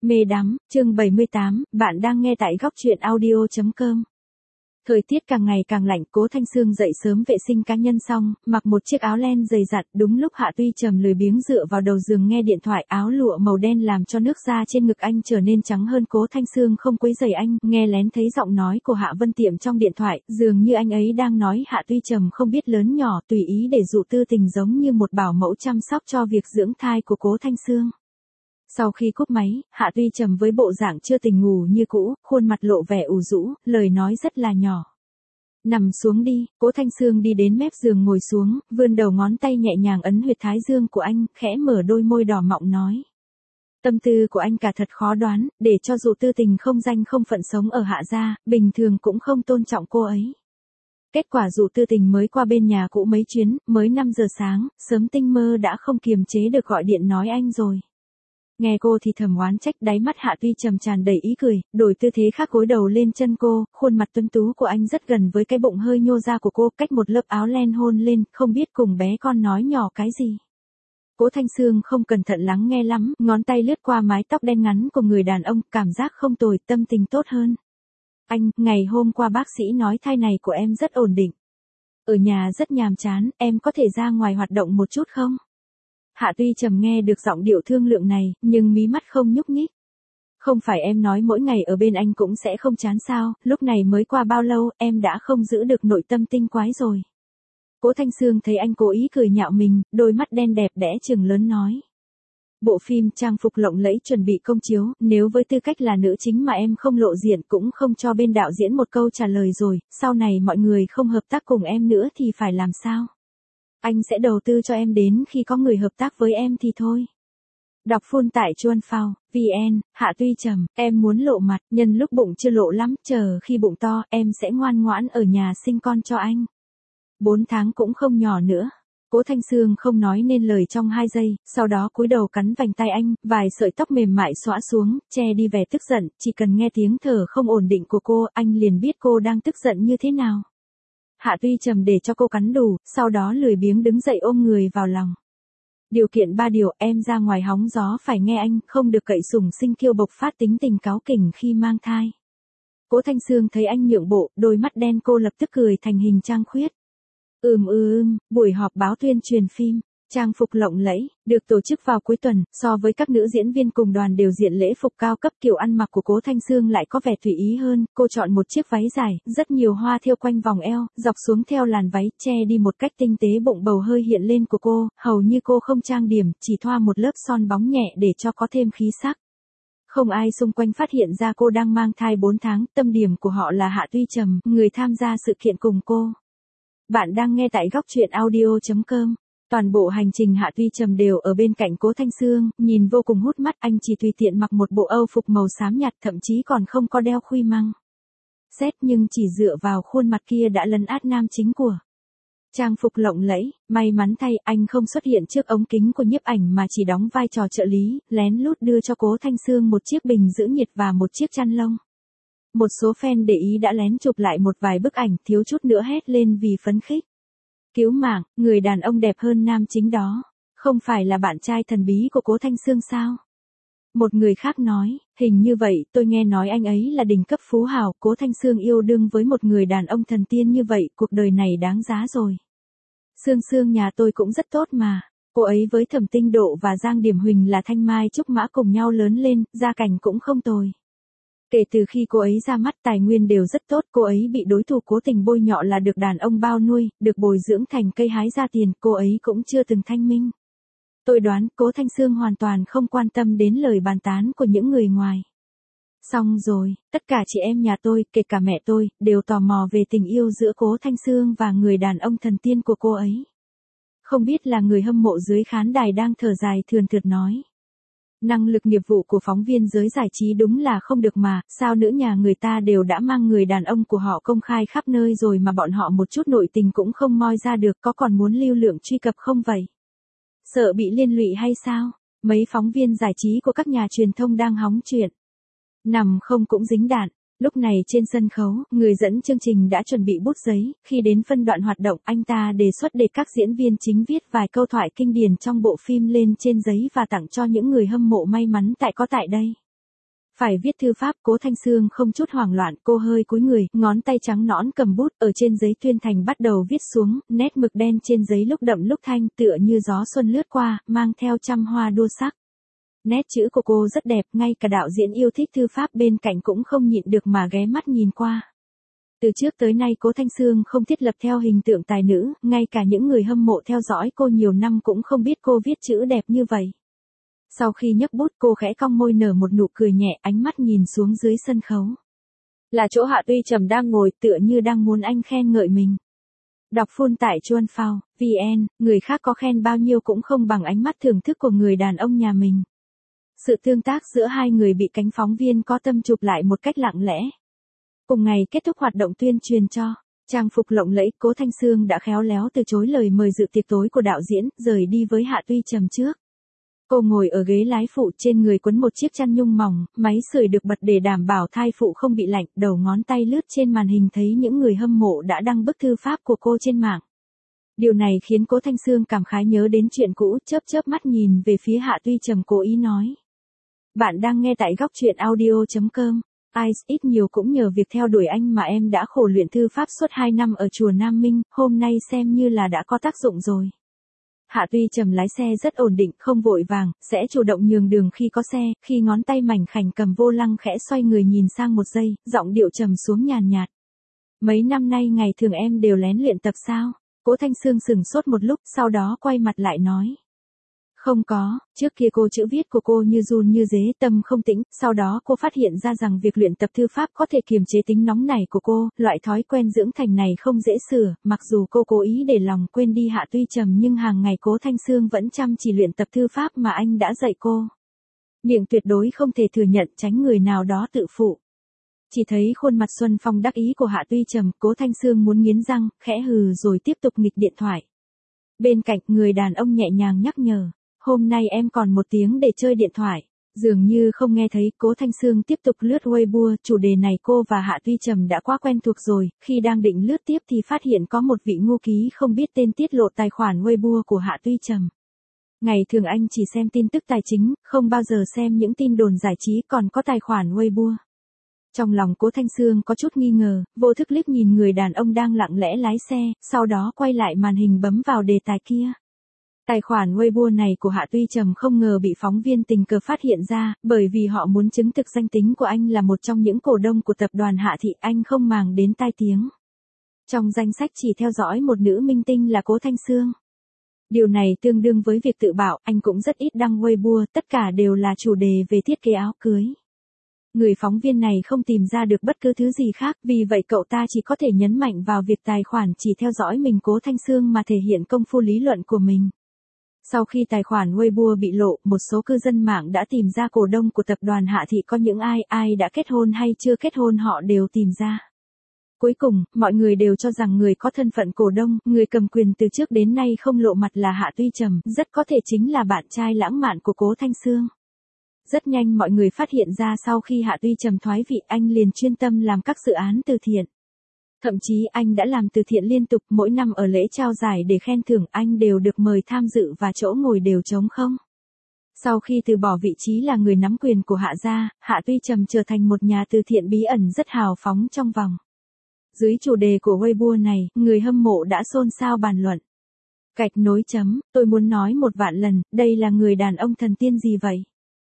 Mê đắm, chương 78, bạn đang nghe tại góc truyện audio.com. Thời tiết càng ngày càng lạnh, Cố Thanh Sương dậy sớm vệ sinh cá nhân xong, mặc một chiếc áo len dày dặn, đúng lúc Hạ Tuy Trầm lười biếng dựa vào đầu giường nghe điện thoại, áo lụa màu đen làm cho nước da trên ngực anh trở nên trắng hơn. Cố Thanh Sương không quấy rầy anh, nghe lén thấy giọng nói của Hạ Vân Tiệm trong điện thoại, dường như anh ấy đang nói Hạ Tuy Trầm không biết lớn nhỏ, tùy ý để dụ tư tình giống như một bảo mẫu chăm sóc cho việc dưỡng thai của Cố Thanh Sương. Sau khi cúp máy, Hạ Tuy Trầm với bộ dạng chưa tỉnh ngủ như cũ, khuôn mặt lộ vẻ ủ rũ, lời nói rất là nhỏ. Nằm xuống đi. Cố Thanh Sương đi đến mép giường ngồi xuống, vươn đầu ngón tay nhẹ nhàng ấn huyệt thái dương của anh, khẽ mở đôi môi đỏ mọng nói. Tâm tư của anh cả thật khó đoán, để cho dù tư tình không danh không phận sống ở Hạ gia, bình thường cũng không tôn trọng cô ấy. Kết quả dụ tư tình mới qua bên nhà cũ mấy chuyến, mới 5 giờ sáng, sớm tinh mơ đã không kiềm chế được gọi điện nói anh rồi. Nghe cô thì thầm oán trách, đáy mắt Hạ Tuy Trầm tràn đầy ý cười, đổi tư thế khác gối đầu lên chân cô, khuôn mặt tuấn tú của anh rất gần với cái bụng hơi nhô ra của cô, cách một lớp áo len hôn lên, không biết cùng bé con nói nhỏ cái gì. Cố Thanh Sương không cẩn thận lắng nghe lắm, ngón tay lướt qua mái tóc đen ngắn của người đàn ông, cảm giác không tồi, tâm tình tốt hơn. Anh, ngày hôm qua bác sĩ nói thai này của em rất ổn định. Ở nhà rất nhàm chán, em có thể ra ngoài hoạt động một chút không? Hạ Tuy Trầm nghe được giọng điệu thương lượng này, nhưng mí mắt không nhúc nhích. Không phải em nói mỗi ngày ở bên anh cũng sẽ không chán sao, lúc này mới qua bao lâu, em đã không giữ được nội tâm tinh quái rồi. Cố Thanh Sương thấy anh cố ý cười nhạo mình, đôi mắt đen đẹp đẽ trừng lớn nói. Bộ phim trang phục lộng lẫy chuẩn bị công chiếu, nếu với tư cách là nữ chính mà em không lộ diện cũng không cho bên đạo diễn một câu trả lời rồi, sau này mọi người không hợp tác cùng em nữa thì phải làm sao? Anh sẽ đầu tư cho em đến khi có người hợp tác với em thì thôi. Đọc full tại Chuan Phao, VN, Hạ Tuy Trầm, em muốn lộ mặt, nhân lúc bụng chưa lộ lắm, chờ khi bụng to, em sẽ ngoan ngoãn ở nhà sinh con cho anh. 4 tháng cũng không nhỏ nữa. Cố Thanh Sương không nói nên lời trong 2 giây, sau đó cúi đầu cắn vành tay anh, vài sợi tóc mềm mại xõa xuống, che đi vẻ tức giận, chỉ cần nghe tiếng thở không ổn định của cô, anh liền biết cô đang tức giận như thế nào. Hạ Tuy Trầm để cho cô cắn đủ, sau đó lười biếng đứng dậy ôm người vào lòng. Điều kiện 3 điều, em ra ngoài hóng gió phải nghe anh, không được cậy sủng sinh kiêu bộc phát tính tình cáu kỉnh khi mang thai. Cố Thanh Sương thấy anh nhượng bộ, đôi mắt đen cô lập tức cười thành hình trăng khuyết. Buổi họp báo tuyên truyền phim, trang phục lộng lẫy, được tổ chức vào cuối tuần, so với các nữ diễn viên cùng đoàn đều diện lễ phục cao cấp, kiểu ăn mặc của Cố Thanh Sương lại có vẻ tùy ý hơn, cô chọn một chiếc váy dài, rất nhiều hoa thêu quanh vòng eo, dọc xuống theo làn váy, che đi một cách tinh tế bụng bầu hơi hiện lên của cô, hầu như cô không trang điểm, chỉ thoa một lớp son bóng nhẹ để cho có thêm khí sắc. Không ai xung quanh phát hiện ra cô đang mang thai 4 tháng, tâm điểm của họ là Hạ Tuy Trầm, người tham gia sự kiện cùng cô. Bạn đang nghe tại góc truyện audio.com. Toàn bộ hành trình Hạ Tuy Trầm đều ở bên cạnh Cố Thanh Sương, nhìn vô cùng hút mắt, anh chỉ tùy tiện mặc một bộ âu phục màu xám nhạt, thậm chí còn không có đeo khuy măng. Xét nhưng chỉ dựa vào khuôn mặt kia đã lấn át nam chính của trang phục lộng lẫy, may mắn thay anh không xuất hiện trước ống kính của nhiếp ảnh mà chỉ đóng vai trò trợ lý, lén lút đưa cho Cố Thanh Sương một chiếc bình giữ nhiệt và một chiếc chăn lông. Một số fan để ý đã lén chụp lại một vài bức ảnh, thiếu chút nữa hét lên vì phấn khích. Cứu mạng, người đàn ông đẹp hơn nam chính đó, không phải là bạn trai thần bí của Cố Thanh Sương sao? Một người khác nói, hình như vậy, tôi nghe nói anh ấy là đỉnh cấp phú hào, Cố Thanh Sương yêu đương với một người đàn ông thần tiên như vậy, cuộc đời này đáng giá rồi. Sương Sương nhà tôi cũng rất tốt mà, cô ấy với Thẩm Tinh Độ và Giang Điểm Huỳnh là thanh mai trúc mã cùng nhau lớn lên, gia cảnh cũng không tồi. Kể từ khi cô ấy ra mắt tài nguyên đều rất tốt, cô ấy bị đối thủ cố tình bôi nhọ là được đàn ông bao nuôi, được bồi dưỡng thành cây hái ra tiền, cô ấy cũng chưa từng thanh minh. Tôi đoán Cố Thanh Sương hoàn toàn không quan tâm đến lời bàn tán của những người ngoài. Xong rồi, tất cả chị em nhà tôi, kể cả mẹ tôi, đều tò mò về tình yêu giữa Cố Thanh Sương và người đàn ông thần tiên của cô ấy. Không biết là người hâm mộ dưới khán đài đang thở dài thườn thượt nói. Năng lực nghiệp vụ của phóng viên giới giải trí đúng là không được mà, sao nữ nhà người ta đều đã mang người đàn ông của họ công khai khắp nơi rồi mà bọn họ một chút nội tình cũng không moi ra được, có còn muốn lưu lượng truy cập không vậy? Sợ bị liên lụy hay sao? Mấy phóng viên giải trí của các nhà truyền thông đang hóng chuyện. Nằm không cũng dính đạn. Lúc này trên sân khấu, người dẫn chương trình đã chuẩn bị bút giấy, khi đến phân đoạn hoạt động, anh ta đề xuất để các diễn viên chính viết vài câu thoại kinh điển trong bộ phim lên trên giấy và tặng cho những người hâm mộ may mắn có tại đây. Phải viết thư pháp, Cố Thanh Sương không chút hoảng loạn, cô hơi cúi người, ngón tay trắng nõn cầm bút, ở trên giấy tuyên thành bắt đầu viết xuống, nét mực đen trên giấy lúc đậm lúc thanh, tựa như gió xuân lướt qua, mang theo trăm hoa đua sắc. Nét chữ của cô rất đẹp, ngay cả đạo diễn yêu thích thư pháp bên cạnh cũng không nhịn được mà ghé mắt nhìn qua. Từ trước tới nay Cố Thanh Sương không thiết lập theo hình tượng tài nữ, ngay cả những người hâm mộ theo dõi cô nhiều năm cũng không biết cô viết chữ đẹp như vậy. Sau khi nhấc bút cô khẽ cong môi nở một nụ cười nhẹ, ánh mắt nhìn xuống dưới sân khấu. Là chỗ Hạ Tuy Trầm đang ngồi, tựa như đang muốn anh khen ngợi mình. Đọc full tại Chuan Phao, VN, người khác có khen bao nhiêu cũng không bằng ánh mắt thưởng thức của người đàn ông nhà mình. Sự tương tác giữa hai người bị cánh phóng viên có tâm chụp lại một cách lặng lẽ. Cùng ngày kết thúc hoạt động tuyên truyền cho trang phục lộng lẫy, Cố Thanh Sương đã khéo léo từ chối lời mời dự tiệc tối của đạo diễn, rời đi với Hạ Tuy Trầm trước. Cô ngồi ở ghế lái phụ, trên người quấn một chiếc chăn nhung mỏng, máy sưởi được bật để đảm bảo thai phụ không bị lạnh, đầu ngón tay lướt trên màn hình thấy những người hâm mộ đã đăng bức thư pháp của cô trên mạng. Điều này khiến Cố Thanh Sương cảm khái nhớ đến chuyện cũ, chớp chớp mắt nhìn về phía Hạ Tuy Trầm cố ý nói. Bạn đang nghe tại góc truyện audio.com. Ít nhiều cũng nhờ việc theo đuổi anh mà em đã khổ luyện thư pháp suốt 2 năm ở chùa Nam Minh, hôm nay xem như là đã có tác dụng rồi. Hạ Tuy Trầm lái xe rất ổn định, không vội vàng, sẽ chủ động nhường đường khi có xe, khi ngón tay mảnh khảnh cầm vô lăng khẽ xoay người nhìn sang một giây, giọng điệu trầm xuống nhàn nhạt. Mấy năm nay ngày thường em đều lén luyện tập sao? Cố Thanh Sương sững sốt một lúc, sau đó quay mặt lại nói. Không có, trước kia cô chữ viết của cô như run như dế, tâm không tĩnh, sau đó cô phát hiện ra rằng việc luyện tập thư pháp có thể kiềm chế tính nóng nảy của cô, loại thói quen dưỡng thành này không dễ sửa, mặc dù cô cố ý để lòng quên đi Hạ Tuy Trầm nhưng hàng ngày Cố Thanh Sương vẫn chăm chỉ luyện tập thư pháp mà anh đã dạy cô. Miệng tuyệt đối không thể thừa nhận, tránh người nào đó tự phụ. Chỉ thấy khuôn mặt xuân phong đắc ý của Hạ Tuy Trầm, Cố Thanh Sương muốn nghiến răng, khẽ hừ rồi tiếp tục nghịch điện thoại. Bên cạnh, người đàn ông nhẹ nhàng nhắc nhở. Hôm nay em còn 1 tiếng để chơi điện thoại. Dường như không nghe thấy, Cố Thanh Sương tiếp tục lướt Weibo, chủ đề này cô và Hạ Tuy Trầm đã quá quen thuộc rồi, khi đang định lướt tiếp thì phát hiện có một vị ngu ký không biết tên tiết lộ tài khoản Weibo của Hạ Tuy Trầm. Ngày thường anh chỉ xem tin tức tài chính, không bao giờ xem những tin đồn giải trí, còn có tài khoản Weibo. Trong lòng Cố Thanh Sương có chút nghi ngờ, vô thức liếc nhìn người đàn ông đang lặng lẽ lái xe, sau đó quay lại màn hình bấm vào đề tài kia. Tài khoản Weibo này của Hạ Tuy Trầm không ngờ bị phóng viên tình cờ phát hiện ra, bởi vì họ muốn chứng thực danh tính của anh là một trong những cổ đông của tập đoàn Hạ Thị, anh không màng đến tai tiếng. Trong danh sách chỉ theo dõi một nữ minh tinh là Cố Thanh Sương. Điều này tương đương với việc tự bảo, anh cũng rất ít đăng Weibo, tất cả đều là chủ đề về thiết kế áo cưới. Người phóng viên này không tìm ra được bất cứ thứ gì khác, vì vậy cậu ta chỉ có thể nhấn mạnh vào việc tài khoản chỉ theo dõi mình Cố Thanh Sương mà thể hiện công phu lý luận của mình. Sau khi tài khoản Weibo bị lộ, một số cư dân mạng đã tìm ra cổ đông của tập đoàn Hạ Thị có những ai đã kết hôn hay chưa kết hôn họ đều tìm ra. Cuối cùng, mọi người đều cho rằng người có thân phận cổ đông, người cầm quyền từ trước đến nay không lộ mặt là Hạ Tuy Trầm, rất có thể chính là bạn trai lãng mạn của Cố Thanh Sương. Rất nhanh mọi người phát hiện ra sau khi Hạ Tuy Trầm thoái vị anh liền chuyên tâm làm các dự án từ thiện. Thậm chí anh đã làm từ thiện liên tục, mỗi năm ở lễ trao giải để khen thưởng anh đều được mời tham dự và chỗ ngồi đều trống không. Sau khi từ bỏ vị trí là người nắm quyền của Hạ gia, Hạ Tuy Trầm trở thành một nhà từ thiện bí ẩn rất hào phóng trong vòng. Dưới chủ đề của Weibo này, người hâm mộ đã xôn xao bàn luận. Gạch nối chấm, tôi muốn nói 1.000.000 lần, đây là người đàn ông thần tiên gì vậy?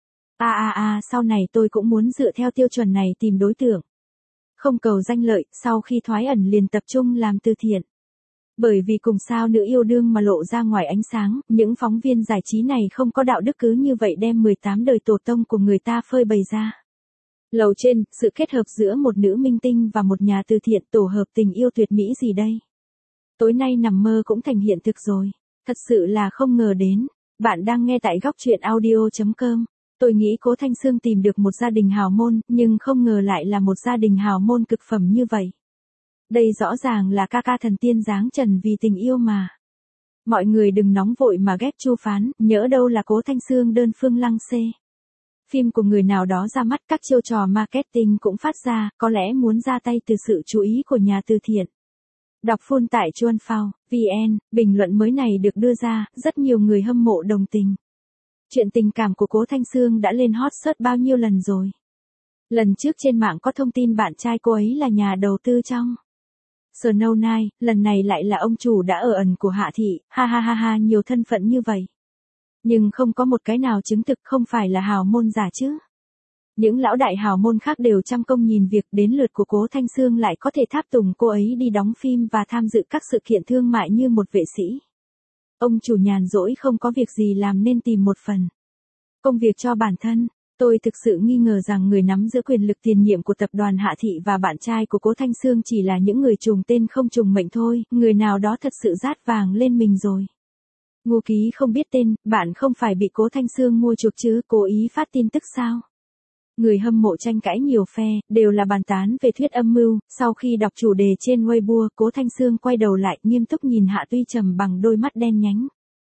Sau này tôi cũng muốn dựa theo tiêu chuẩn này tìm đối tượng. Không cầu danh lợi, sau khi thoái ẩn liền tập trung làm từ thiện. Bởi vì cùng sao nữ yêu đương mà lộ ra ngoài ánh sáng, những phóng viên giải trí này không có đạo đức cứ như vậy đem 18 đời tổ tông của người ta phơi bày ra. Lầu trên, sự kết hợp giữa một nữ minh tinh và một nhà từ thiện, tổ hợp tình yêu tuyệt mỹ gì đây? Tối nay nằm mơ cũng thành hiện thực rồi. Thật sự là không ngờ đến. Bạn đang nghe tại góc truyện audio.com. Tôi nghĩ Cố Thanh Sương tìm được một gia đình hào môn, nhưng không ngờ lại là một gia đình hào môn cực phẩm như vậy. Đây rõ ràng là ca ca thần tiên giáng trần vì tình yêu mà. Mọi người đừng nóng vội mà ghép chu phán, nhỡ đâu là Cố Thanh Sương đơn phương lăng xê. Phim của người nào đó ra mắt, các chiêu trò marketing cũng phát ra, có lẽ muốn ra tay từ sự chú ý của nhà từ thiện. Đọc full tại Chuan Phao, VN, bình luận mới này được đưa ra, rất nhiều người hâm mộ đồng tình. Chuyện tình cảm của Cố Thanh Sương đã lên hot search bao nhiêu lần rồi. Lần trước trên mạng có thông tin bạn trai cô ấy là nhà đầu tư trong Snow Knight, lần này lại là ông chủ đã ở ẩn của Hạ Thị, ha ha ha ha, nhiều thân phận như vậy. Nhưng không có một cái nào chứng thực không phải là hào môn giả chứ. Những lão đại hào môn khác đều trăm công nhìn việc, đến lượt của Cố Thanh Sương lại có thể tháp tùng cô ấy đi đóng phim và tham dự các sự kiện thương mại như một vệ sĩ. Ông chủ nhàn rỗi không có việc gì làm nên tìm một phần công việc cho bản thân. Tôi thực sự nghi ngờ rằng người nắm giữ quyền lực tiền nhiệm của tập đoàn Hạ Thị và bạn trai của Cố Thanh Sương chỉ là những người trùng tên không trùng mệnh thôi, người nào đó thật sự rát vàng lên mình rồi. Ngô Ký không biết tên, bạn không phải bị Cố Thanh Sương mua chuộc chứ, cố ý phát tin tức sao? Người hâm mộ tranh cãi nhiều phe, đều là bàn tán về thuyết âm mưu, sau khi đọc chủ đề trên Weibo, Cố Thanh Sương quay đầu lại nghiêm túc nhìn Hạ Tuy Trầm bằng đôi mắt đen nhánh.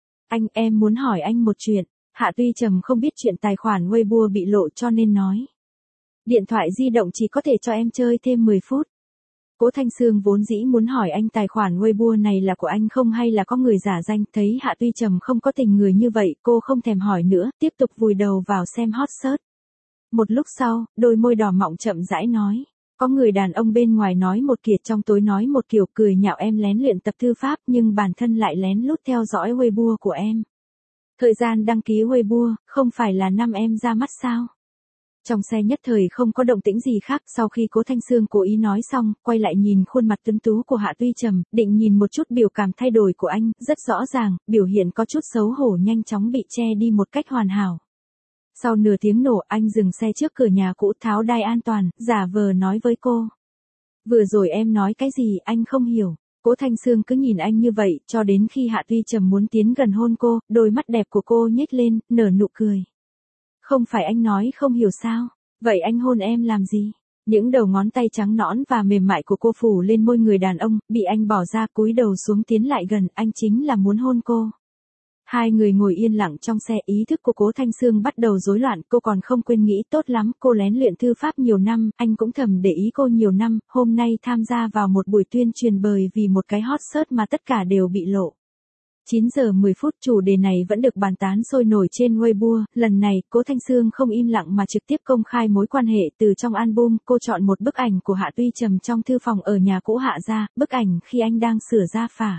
Em muốn hỏi anh một chuyện. Hạ Tuy Trầm không biết chuyện tài khoản Weibo bị lộ cho nên nói. Điện thoại di động chỉ có thể cho em chơi thêm 10 phút. Cố Thanh Sương vốn dĩ muốn hỏi anh tài khoản Weibo này là của anh không hay là có người giả danh, thấy Hạ Tuy Trầm không có tình người như vậy, cô không thèm hỏi nữa, tiếp tục vùi đầu vào xem hot search. Một lúc sau, đôi môi đỏ mọng chậm rãi nói. Có người đàn ông bên ngoài nói một kiểu, trong tối nói một kiểu, cười nhạo em lén luyện tập thư pháp nhưng bản thân lại lén lút theo dõi Weibo của em. Thời gian đăng ký Weibo, không phải là năm em ra mắt sao? Trong xe nhất thời không có động tĩnh gì khác, sau khi Cố Thanh Sương cố ý nói xong, quay lại nhìn khuôn mặt tuấn tú của Hạ Tuy Trầm, định nhìn một chút biểu cảm thay đổi của anh, rất rõ ràng, biểu hiện có chút xấu hổ nhanh chóng bị che đi một cách hoàn hảo. Sau nửa tiếng nổ, anh dừng xe trước cửa nhà cũ, tháo đai an toàn, giả vờ nói với cô. Vừa rồi em nói cái gì anh không hiểu. Cố Thanh Sương cứ nhìn anh như vậy, cho đến khi Hạ Tuy Trầm muốn tiến gần hôn cô, đôi mắt đẹp của cô nhếch lên, nở nụ cười. Không phải anh nói không hiểu sao, vậy anh hôn em làm gì? Những đầu ngón tay trắng nõn và mềm mại của cô phủ lên môi người đàn ông, bị anh bỏ ra, cúi đầu xuống tiến lại gần, anh chính là muốn hôn cô. Hai người ngồi yên lặng trong xe, ý thức của Cố Thanh Sương bắt đầu rối loạn, cô còn không quên nghĩ tốt lắm, cô lén luyện thư pháp nhiều năm, anh cũng thầm để ý cô nhiều năm, hôm nay tham gia vào một buổi tuyên truyền bởi vì một cái hot search mà tất cả đều bị lộ. 9 giờ 10 phút chủ đề này vẫn được bàn tán sôi nổi trên Weibo, lần này, Cố Thanh Sương không im lặng mà trực tiếp công khai mối quan hệ từ trong album, cô chọn một bức ảnh của Hạ Tuy Trầm trong thư phòng ở nhà cũ Hạ ra, bức ảnh khi anh đang sửa gia phả.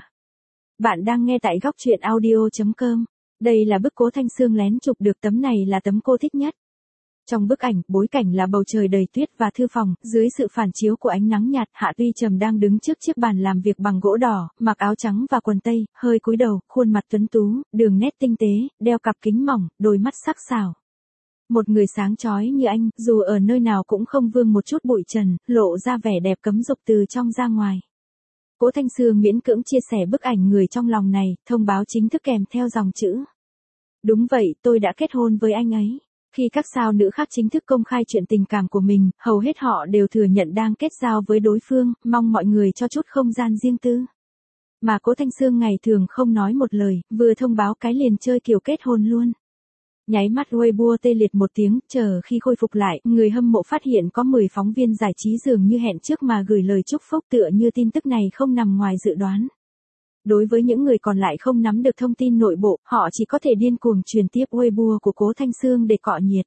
Bạn đang nghe tại góc truyện audio.com. Đây là bức Cố Thanh Sương lén chụp được, tấm này là tấm cô thích nhất. Trong bức ảnh, bối cảnh là bầu trời đầy tuyết và thư phòng, dưới sự phản chiếu của ánh nắng nhạt, Hạ Tuy Trầm đang đứng trước chiếc bàn làm việc bằng gỗ đỏ, mặc áo trắng và quần tây, hơi cúi đầu, khuôn mặt tuấn tú, đường nét tinh tế, đeo cặp kính mỏng, đôi mắt sắc sảo. Một người sáng chói như anh, dù ở nơi nào cũng không vương một chút bụi trần, lộ ra vẻ đẹp cấm dục từ trong ra ngoài. Cố Thanh Sương miễn cưỡng chia sẻ bức ảnh người trong lòng này, thông báo chính thức kèm theo dòng chữ. Đúng vậy, tôi đã kết hôn với anh ấy. Khi các sao nữ khác chính thức công khai chuyện tình cảm của mình, hầu hết họ đều thừa nhận đang kết giao với đối phương, mong mọi người cho chút không gian riêng tư. Mà Cố Thanh Sương ngày thường không nói một lời, vừa thông báo cái liền chơi kiểu kết hôn luôn. Nháy mắt Weibo tê liệt một tiếng, chờ khi khôi phục lại, người hâm mộ phát hiện có 10 phóng viên giải trí dường như hẹn trước mà gửi lời chúc phúc, tựa như tin tức này không nằm ngoài dự đoán. Đối với những người còn lại không nắm được thông tin nội bộ, họ chỉ có thể điên cuồng truyền tiếp Weibo của Cố Thanh Sương để cọ nhiệt.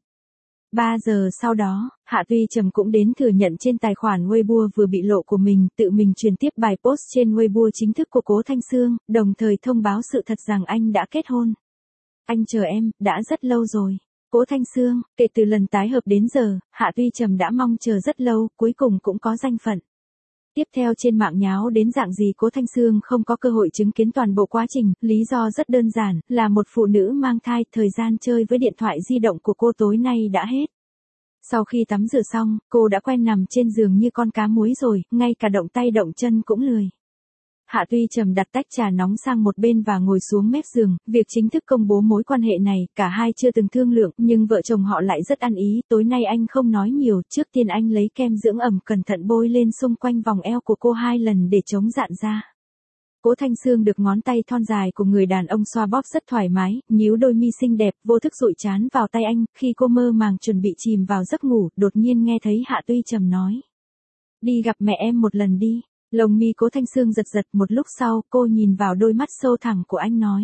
3 giờ sau đó, Hạ Tuy Trầm cũng đến thừa nhận trên tài khoản Weibo vừa bị lộ của mình, tự mình truyền tiếp bài post trên Weibo chính thức của Cố Thanh Sương, đồng thời thông báo sự thật rằng anh đã kết hôn. Anh chờ em, đã rất lâu rồi. Cố Thanh Sương, kể từ lần tái hợp đến giờ, Hạ Tuy Trầm đã mong chờ rất lâu, cuối cùng cũng có danh phận. Tiếp theo trên mạng nháo đến dạng gì Cố Thanh Sương không có cơ hội chứng kiến toàn bộ quá trình, lý do rất đơn giản, là một phụ nữ mang thai, thời gian chơi với điện thoại di động của cô tối nay đã hết. Sau khi tắm rửa xong, cô đã quen nằm trên giường như con cá muối rồi, ngay cả động tay động chân cũng lười. Hạ Tuy Trầm đặt tách trà nóng sang một bên và ngồi xuống mép giường, việc chính thức công bố mối quan hệ này, cả hai chưa từng thương lượng, nhưng vợ chồng họ lại rất ăn ý, tối nay anh không nói nhiều, trước tiên anh lấy kem dưỡng ẩm cẩn thận bôi lên xung quanh vòng eo của cô 2 lần để chống rạn ra. Cố Thanh Sương được ngón tay thon dài của người đàn ông xoa bóp rất thoải mái, nhíu đôi mi xinh đẹp, vô thức dụi trán vào tay anh, khi cô mơ màng chuẩn bị chìm vào giấc ngủ, đột nhiên nghe thấy Hạ Tuy Trầm nói. Đi gặp mẹ em một lần đi. Lông mi Cố Thanh Sương giật giật, một lúc sau, cô nhìn vào đôi mắt sâu thẳm của anh nói.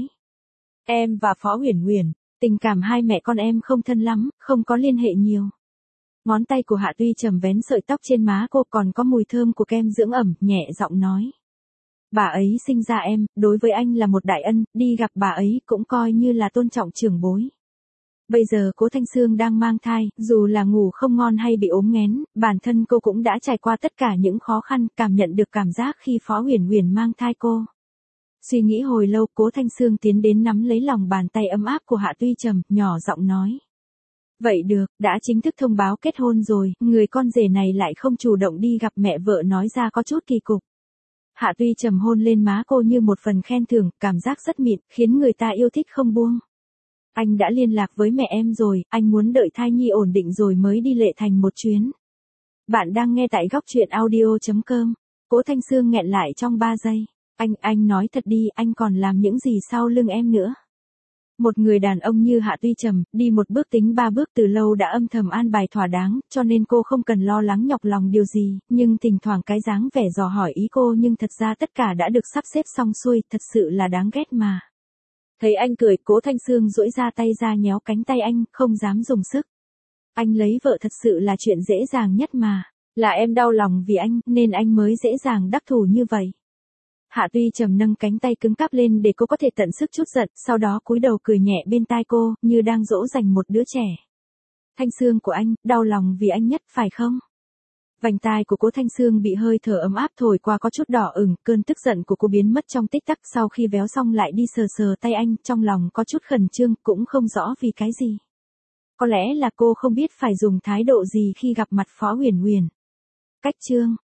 Em và Phó Uyển Uyển, tình cảm hai mẹ con em không thân lắm, không có liên hệ nhiều. Ngón tay của Hạ Tuy Trầm vén sợi tóc trên má cô, còn có mùi thơm của kem dưỡng ẩm, nhẹ giọng nói. Bà ấy sinh ra em, đối với anh là một đại ân, đi gặp bà ấy cũng coi như là tôn trọng trưởng bối. Bây giờ Cố Thanh Sương đang mang thai, dù là ngủ không ngon hay bị ốm nghén, bản thân cô cũng đã trải qua tất cả những khó khăn, cảm nhận được cảm giác khi Phó Huyền Huyền mang thai cô. Suy nghĩ hồi lâu, Cố Thanh Sương tiến đến nắm lấy lòng bàn tay ấm áp của Hạ Tuy Trầm, nhỏ giọng nói. Vậy được, đã chính thức thông báo kết hôn rồi, người con rể này lại không chủ động đi gặp mẹ vợ, nói ra có chút kỳ cục. Hạ Tuy Trầm hôn lên má cô như một phần khen thưởng, cảm giác rất mịn, khiến người ta yêu thích không buông. Anh đã liên lạc với mẹ em rồi, anh muốn đợi thai nhi ổn định rồi mới đi Lệ Thành một chuyến. Bạn đang nghe tại góc truyện audio.com. Cố Thanh Sương nghẹn lại trong 3 giây. Anh nói thật đi, anh còn làm những gì sau lưng em nữa? Một người đàn ông như Hạ Tuy Trầm, đi một bước tính 3 bước, từ lâu đã âm thầm an bài thỏa đáng, cho nên cô không cần lo lắng nhọc lòng điều gì, nhưng thỉnh thoảng cái dáng vẻ dò hỏi ý cô, nhưng thật ra tất cả đã được sắp xếp xong xuôi, thật sự là đáng ghét mà. Thấy anh cười, Cố Thanh Sương duỗi ra tay ra nhéo cánh tay anh, không dám dùng sức. Anh lấy vợ thật sự là chuyện dễ dàng nhất mà, là em đau lòng vì anh, nên anh mới dễ dàng đắc thủ như vậy. Hạ Tuy Trầm nâng cánh tay cứng cáp lên để cô có thể tận sức chút giận, sau đó cúi đầu cười nhẹ bên tai cô, như đang dỗ dành một đứa trẻ. Thanh Sương của anh, đau lòng vì anh nhất, phải không? Vành tai của Cố Thanh Sương bị hơi thở ấm áp thổi qua có chút đỏ ửng, cơn tức giận của cô biến mất trong tích tắc, sau khi véo xong lại đi sờ sờ tay anh, trong lòng có chút khẩn trương, cũng không rõ vì cái gì. Có lẽ là cô không biết phải dùng thái độ gì khi gặp mặt Phó Huyền Huyền. Cách chương